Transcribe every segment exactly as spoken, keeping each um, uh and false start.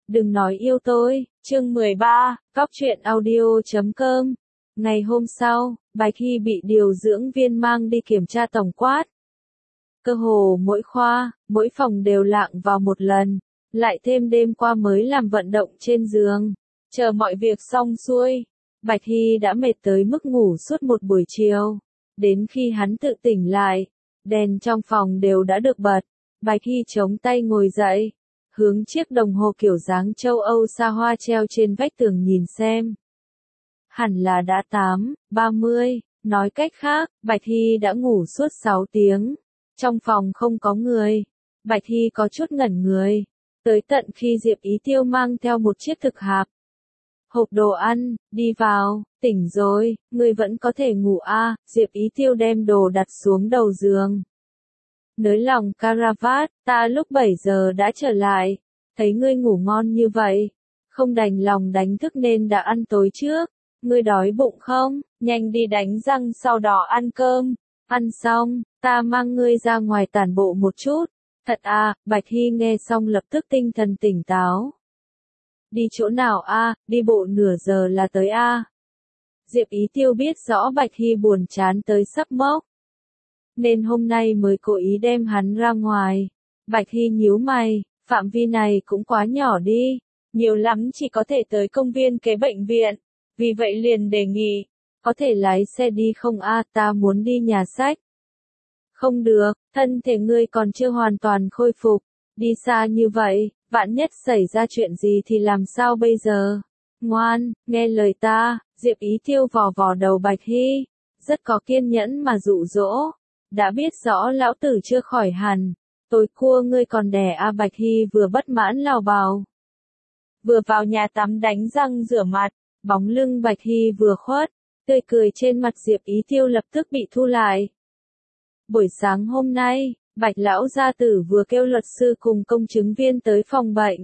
Đừng nói yêu tôi, chương mười ba, cóc truyện audio chấm com. Ngày hôm sau, Bạch Hy bị điều dưỡng viên mang đi kiểm tra tổng quát. Cơ hồ mỗi khoa, mỗi phòng đều lạng vào một lần, lại thêm đêm qua mới làm vận động trên giường. Chờ mọi việc xong xuôi, Bạch Hy đã mệt tới mức ngủ suốt một buổi chiều. Đến khi hắn tự tỉnh lại, đèn trong phòng đều đã được bật. Bạch Hy chống tay ngồi dậy, hướng chiếc đồng hồ kiểu dáng châu Âu xa hoa treo trên vách tường nhìn xem. Hẳn là đã tám, ba mươi, nói cách khác, Bạch Hy đã ngủ suốt sáu tiếng. Trong phòng không có người, Bạch Hy có chút ngẩn người, tới tận khi Diệp Ý Tiêu mang theo một chiếc thực hạp. Hộp đồ ăn, đi vào, tỉnh rồi, ngươi vẫn có thể ngủ à, Diệp Ý Tiêu đem đồ đặt xuống đầu giường. Nới lòng caravat, ta lúc bảy giờ đã trở lại, thấy ngươi ngủ ngon như vậy, không đành lòng đánh thức nên đã ăn tối trước, ngươi đói bụng không, nhanh đi đánh răng sau đó ăn cơm, ăn xong, ta mang ngươi ra ngoài tản bộ một chút, thật à, Bạch Hy nghe xong lập tức tinh thần tỉnh táo. Đi chỗ nào a, à, đi bộ nửa giờ là tới a. À. Diệp Ý Tiêu biết rõ Bạch Hy buồn chán tới sắp mốc, nên hôm nay mới cố ý đem hắn ra ngoài. Bạch Hy nhíu mày, phạm vi này cũng quá nhỏ đi, nhiều lắm chỉ có thể tới công viên kế bệnh viện, vì vậy liền đề nghị, có thể lái xe đi không a, à, ta muốn đi nhà sách. Không được, thân thể ngươi còn chưa hoàn toàn khôi phục, đi xa như vậy, vạn nhất xảy ra chuyện gì thì làm sao bây giờ? Ngoan, nghe lời ta, Diệp Ý Tiêu vò vò đầu Bạch Hy, rất có kiên nhẫn mà dụ dỗ. Đã biết rõ lão tử chưa khỏi hẳn, tối cua ngươi còn đẻ a. Bạch Hy vừa bất mãn lào bào, vừa vào nhà tắm đánh răng rửa mặt, bóng lưng Bạch Hy vừa khuất, tươi cười trên mặt Diệp Ý Tiêu lập tức bị thu lại. Buổi sáng hôm nay, Bạch lão gia tử vừa kêu luật sư cùng công chứng viên tới phòng bệnh.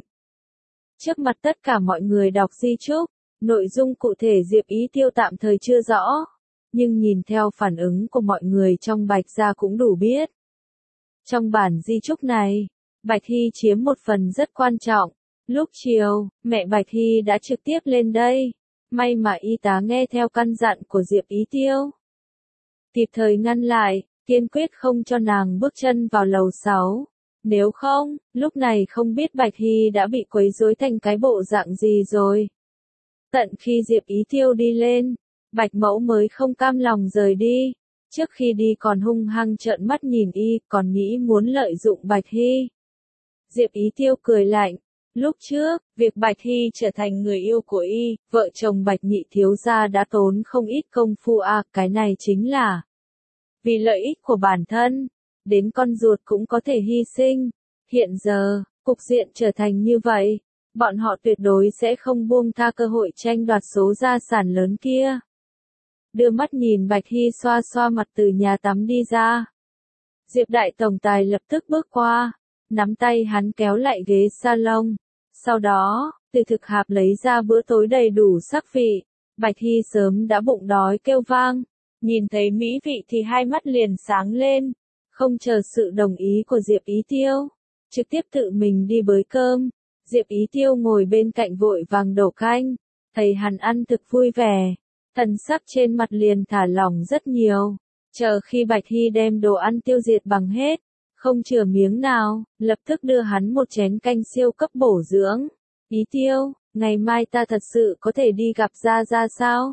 Trước mặt tất cả mọi người đọc di chúc, nội dung cụ thể Diệp Ý Tiêu tạm thời chưa rõ, nhưng nhìn theo phản ứng của mọi người trong Bạch gia cũng đủ biết. Trong bản di chúc này, Bạch Hy chiếm một phần rất quan trọng. Lúc chiều, mẹ Bạch Hy đã trực tiếp lên đây, may mà y tá nghe theo căn dặn của Diệp Ý Tiêu, kịp thời ngăn lại, kiên quyết không cho nàng bước chân vào lầu sáu. Nếu không, lúc này không biết Bạch Hy đã bị quấy rối thành cái bộ dạng gì rồi. Tận khi Diệp Ý Tiêu đi lên, Bạch Mẫu mới không cam lòng rời đi. Trước khi đi còn hung hăng trợn mắt nhìn y, còn nghĩ muốn lợi dụng Bạch Hy. Diệp Ý Tiêu cười lạnh. Lúc trước, việc Bạch Hy trở thành người yêu của y, vợ chồng Bạch nhị thiếu gia đã tốn không ít công phu à, cái này chính là vì lợi ích của bản thân, đến con ruột cũng có thể hy sinh. Hiện giờ, cục diện trở thành như vậy, bọn họ tuyệt đối sẽ không buông tha cơ hội tranh đoạt số gia sản lớn kia. Đưa mắt nhìn Bạch Hy xoa xoa mặt từ nhà tắm đi ra. Diệp đại tổng tài lập tức bước qua, nắm tay hắn kéo lại ghế salon. Sau đó, từ thực hạp lấy ra bữa tối đầy đủ sắc vị. Bạch Hy sớm đã bụng đói kêu vang. Nhìn thấy mỹ vị thì hai mắt liền sáng lên, không chờ sự đồng ý của Diệp Ý Tiêu, trực tiếp tự mình đi bới cơm. Diệp Ý Tiêu ngồi bên cạnh vội vàng đổ canh, thấy hắn ăn thực vui vẻ, thần sắc trên mặt liền thả lỏng rất nhiều. Chờ khi Bạch Hy đem đồ ăn tiêu diệt bằng hết, không chừa miếng nào, lập tức đưa hắn một chén canh siêu cấp bổ dưỡng. Ý Tiêu, ngày mai ta thật sự có thể đi gặp Gia Gia sao?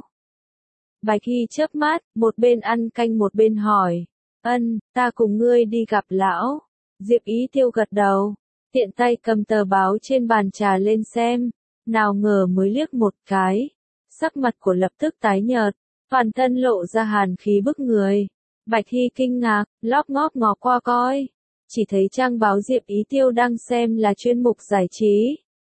Bạch Hy chớp mắt, một bên ăn canh một bên hỏi. Ân, ta cùng ngươi đi gặp lão. Diệp Ý Tiêu gật đầu, tiện tay cầm tờ báo trên bàn trà lên xem, nào ngờ mới liếc một cái, sắc mặt của lập tức tái nhợt, toàn thân lộ ra hàn khí bức người. Bạch Hy kinh ngạc, lóp ngóp ngó qua coi, chỉ thấy trang báo Diệp Ý Tiêu đang xem là chuyên mục giải trí.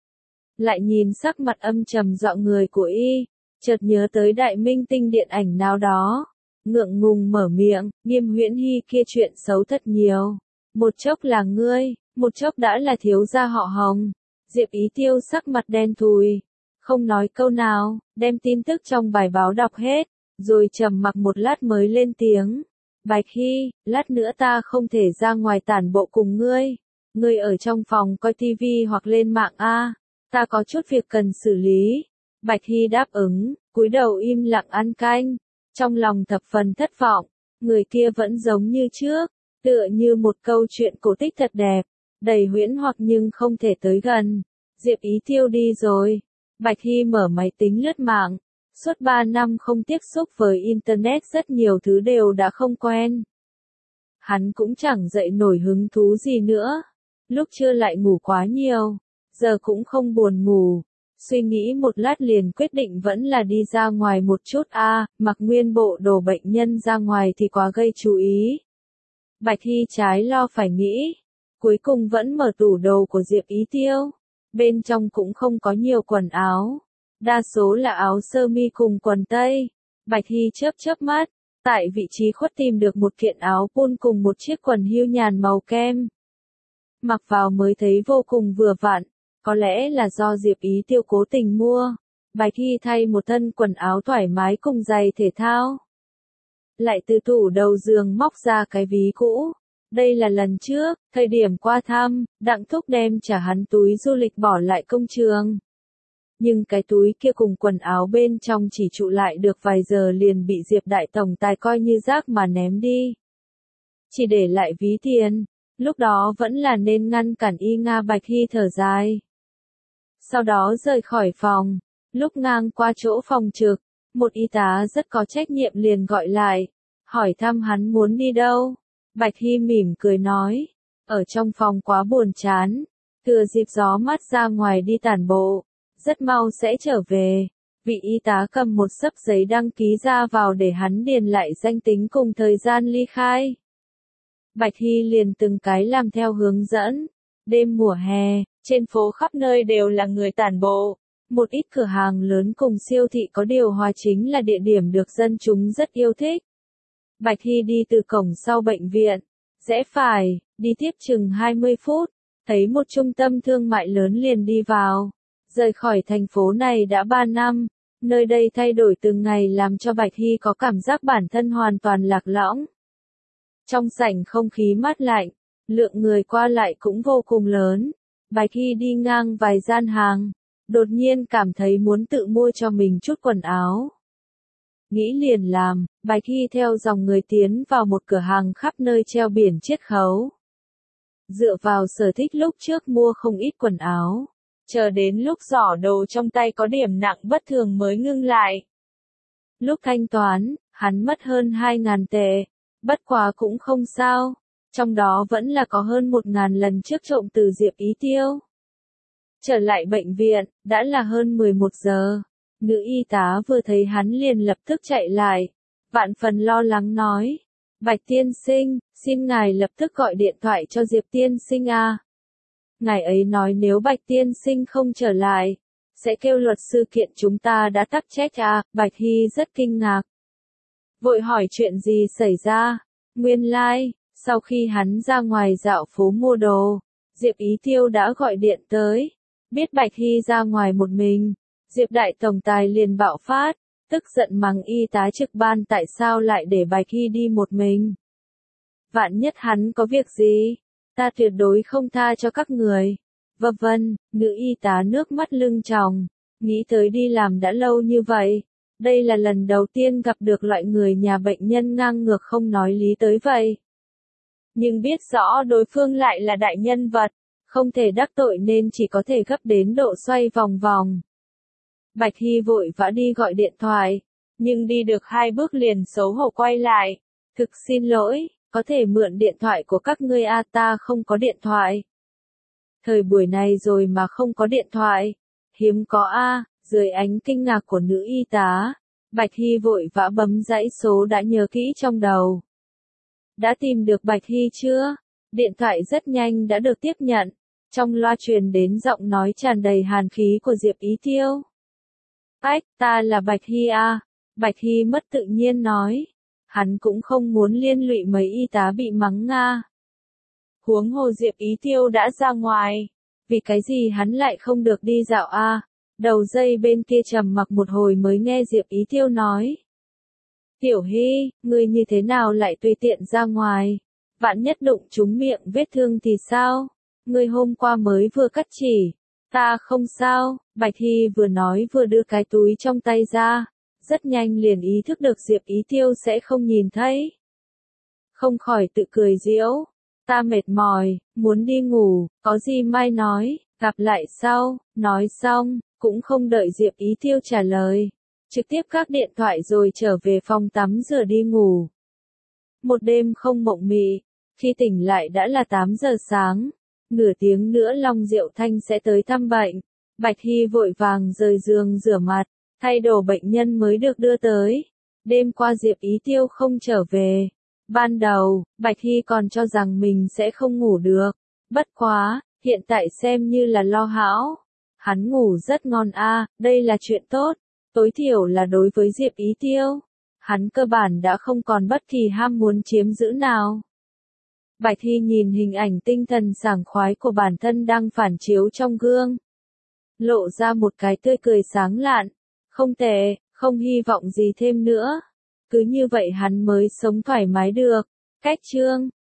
Lại nhìn sắc mặt âm trầm dọa người của y, chợt nhớ tới đại minh tinh điện ảnh nào đó, ngượng ngùng mở miệng, Nghiêm Huyễn Hy kia chuyện xấu thật nhiều, một chốc là ngươi, một chốc đã là thiếu gia họ Hồng. Diệp Ý Tiêu sắc mặt đen thùi, không nói câu nào, đem tin tức trong bài báo đọc hết, rồi trầm mặc một lát mới lên tiếng. Bạch Hy, lát nữa ta không thể ra ngoài tản bộ cùng ngươi, ngươi ở trong phòng coi tivi hoặc lên mạng a, Ta có chút việc cần xử lý. Bạch Hy đáp ứng, cúi đầu im lặng ăn canh, trong lòng thập phần thất vọng, người kia vẫn giống như trước, tựa như một câu chuyện cổ tích thật đẹp, đầy huyễn hoặc nhưng không thể tới gần. Diệp Ý Tiêu đi rồi. Bạch Hy mở máy tính lướt mạng. Suốt ba năm không tiếp xúc với Internet rất nhiều thứ đều đã không quen. Hắn cũng chẳng dậy nổi hứng thú gì nữa. Lúc trưa lại ngủ quá nhiều, giờ cũng không buồn ngủ. Suy nghĩ một lát liền quyết định vẫn là đi ra ngoài một chút a, à, mặc nguyên bộ đồ bệnh nhân ra ngoài thì quá gây chú ý. Bạch Hy trái lo phải nghĩ, cuối cùng vẫn mở tủ đồ của Diệp Ý Tiêu. Bên trong cũng không có nhiều quần áo, đa số là áo sơ mi cùng quần tây. Bạch Hy chớp chớp mắt, tại vị trí khuất tìm được một kiện áo pun cùng một chiếc quần hưu nhàn màu kem. Mặc vào mới thấy vô cùng vừa vặn, có lẽ là do Diệp Ý Tiêu cố tình mua. Bạch Hy thay một thân quần áo thoải mái cùng giày thể thao. Lại từ tủ đầu giường móc ra cái ví cũ. Đây là lần trước, thời điểm qua thăm, Đặng Thúc đem trả hắn túi du lịch bỏ lại công trường. Nhưng cái túi kia cùng quần áo bên trong chỉ trụ lại được vài giờ liền bị Diệp Đại Tổng Tài coi như rác mà ném đi. Chỉ để lại ví tiền, lúc đó vẫn là nên ngăn cản y Nga. Bạch Hy thở dài. Sau đó rời khỏi phòng, lúc ngang qua chỗ phòng trực, một y tá rất có trách nhiệm liền gọi lại, hỏi thăm hắn muốn đi đâu. Bạch Hy mỉm cười nói, ở trong phòng quá buồn chán, thừa dịp gió mát ra ngoài đi tản bộ, rất mau sẽ trở về. Vị y tá cầm một xấp giấy đăng ký ra vào để hắn điền lại danh tính cùng thời gian ly khai. Bạch Hy liền từng cái làm theo hướng dẫn. Đêm mùa hè, trên phố khắp nơi đều là người tản bộ. Một ít cửa hàng lớn cùng siêu thị có điều hòa chính là địa điểm được dân chúng rất yêu thích. Bạch Hy đi từ cổng sau bệnh viện, rẽ phải, đi tiếp chừng hai mươi phút, thấy một trung tâm thương mại lớn liền đi vào. Rời khỏi thành phố này đã ba năm, nơi đây thay đổi từng ngày làm cho Bạch Hy có cảm giác bản thân hoàn toàn lạc lõng. Trong sảnh không khí mát lạnh, lượng người qua lại cũng vô cùng lớn. Bạch Hy đi ngang vài gian hàng, đột nhiên cảm thấy muốn tự mua cho mình chút quần áo. Nghĩ liền làm, Bạch Hy theo dòng người tiến vào một cửa hàng khắp nơi treo biển chiết khấu. Dựa vào sở thích lúc trước mua không ít quần áo, chờ đến lúc giỏ đồ trong tay có điểm nặng bất thường mới ngưng lại. Lúc thanh toán, hắn mất hơn hai ngàn tệ, bất quá cũng không sao, trong đó vẫn là có hơn một ngàn lần trước trộm từ Diệp Ý Tiêu. Trở lại bệnh viện, đã là hơn mười một giờ. Nữ y tá vừa thấy hắn liền lập tức chạy lại, vạn phần lo lắng nói, Bạch tiên sinh, xin ngài lập tức gọi điện thoại cho Diệp tiên sinh a. Ngài ấy nói nếu Bạch tiên sinh không trở lại, sẽ kêu luật sư kiện chúng ta đã tắc trách a. Bạch Hy rất kinh ngạc, vội hỏi chuyện gì xảy ra. Nguyên lai, like, sau khi hắn ra ngoài dạo phố mua đồ, Diệp Ý Tiêu đã gọi điện tới, biết Bạch Hy ra ngoài một mình. Diệp Đại Tổng Tài liền bạo phát, tức giận mắng y tá trực ban tại sao lại để Bạch Hy đi một mình. Vạn nhất hắn có việc gì, ta tuyệt đối không tha cho các người. Vâng vâng, nữ y tá nước mắt lưng tròng, nghĩ tới đi làm đã lâu như vậy. Đây là lần đầu tiên gặp được loại người nhà bệnh nhân ngang ngược không nói lý tới vậy. Nhưng biết rõ đối phương lại là đại nhân vật, không thể đắc tội nên chỉ có thể gấp đến độ xoay vòng vòng. Bạch Hy vội vã đi gọi điện thoại, nhưng đi được hai bước liền xấu hổ quay lại. Thực xin lỗi, có thể mượn điện thoại của các ngươi a, ta không có điện thoại. Thời buổi này rồi mà không có điện thoại, hiếm có a. Dưới ánh kinh ngạc của nữ y tá, Bạch Hy vội vã bấm dãy số đã nhớ kỹ trong đầu. Đã tìm được Bạch Hy chưa? Điện thoại rất nhanh đã được tiếp nhận, trong loa truyền đến giọng nói tràn đầy hàn khí của Diệp Ý Tiêu. Ách, ta là Bạch Hy a. Bạch Hy mất tự nhiên nói. Hắn cũng không muốn liên lụy mấy y tá bị mắng nga. Huống hồ Diệp Ý Tiêu đã ra ngoài, vì cái gì hắn lại không được đi dạo a? Đầu dây bên kia trầm mặc một hồi mới nghe Diệp Ý Tiêu nói. Tiểu Hy, ngươi như thế nào lại tùy tiện ra ngoài? Vạn nhất đụng trúng miệng vết thương thì sao? Ngươi hôm qua mới vừa cắt chỉ, Ta không sao, Bạch Hy vừa nói vừa đưa cái túi trong tay ra, rất nhanh liền ý thức được Diệp Ý Tiêu sẽ không nhìn thấy. Không khỏi tự cười giễu, ta mệt mỏi, muốn đi ngủ, có gì mai nói, gặp lại sau, nói xong, cũng không đợi Diệp Ý Tiêu trả lời, trực tiếp gác điện thoại rồi trở về phòng tắm rửa đi ngủ. Một đêm không mộng mị, khi tỉnh lại đã là tám giờ sáng, nửa tiếng nữa Long Diệu Thanh sẽ tới thăm bệnh. Bạch Hy vội vàng rời giường rửa mặt, thay đồ bệnh nhân mới được đưa tới. Đêm qua Diệp Ý Tiêu không trở về. Ban đầu, Bạch Hy còn cho rằng mình sẽ không ngủ được. Bất quá, hiện tại xem như là lo hão. Hắn ngủ rất ngon a, đây là chuyện tốt, tối thiểu là đối với Diệp Ý Tiêu. Hắn cơ bản đã không còn bất kỳ ham muốn chiếm giữ nào. Bạch Hy nhìn hình ảnh tinh thần sảng khoái của bản thân đang phản chiếu trong gương. Lộ ra một cái tươi cười sáng lạn. Không tệ, không hy vọng gì thêm nữa. Cứ như vậy hắn mới sống thoải mái được. Cách chương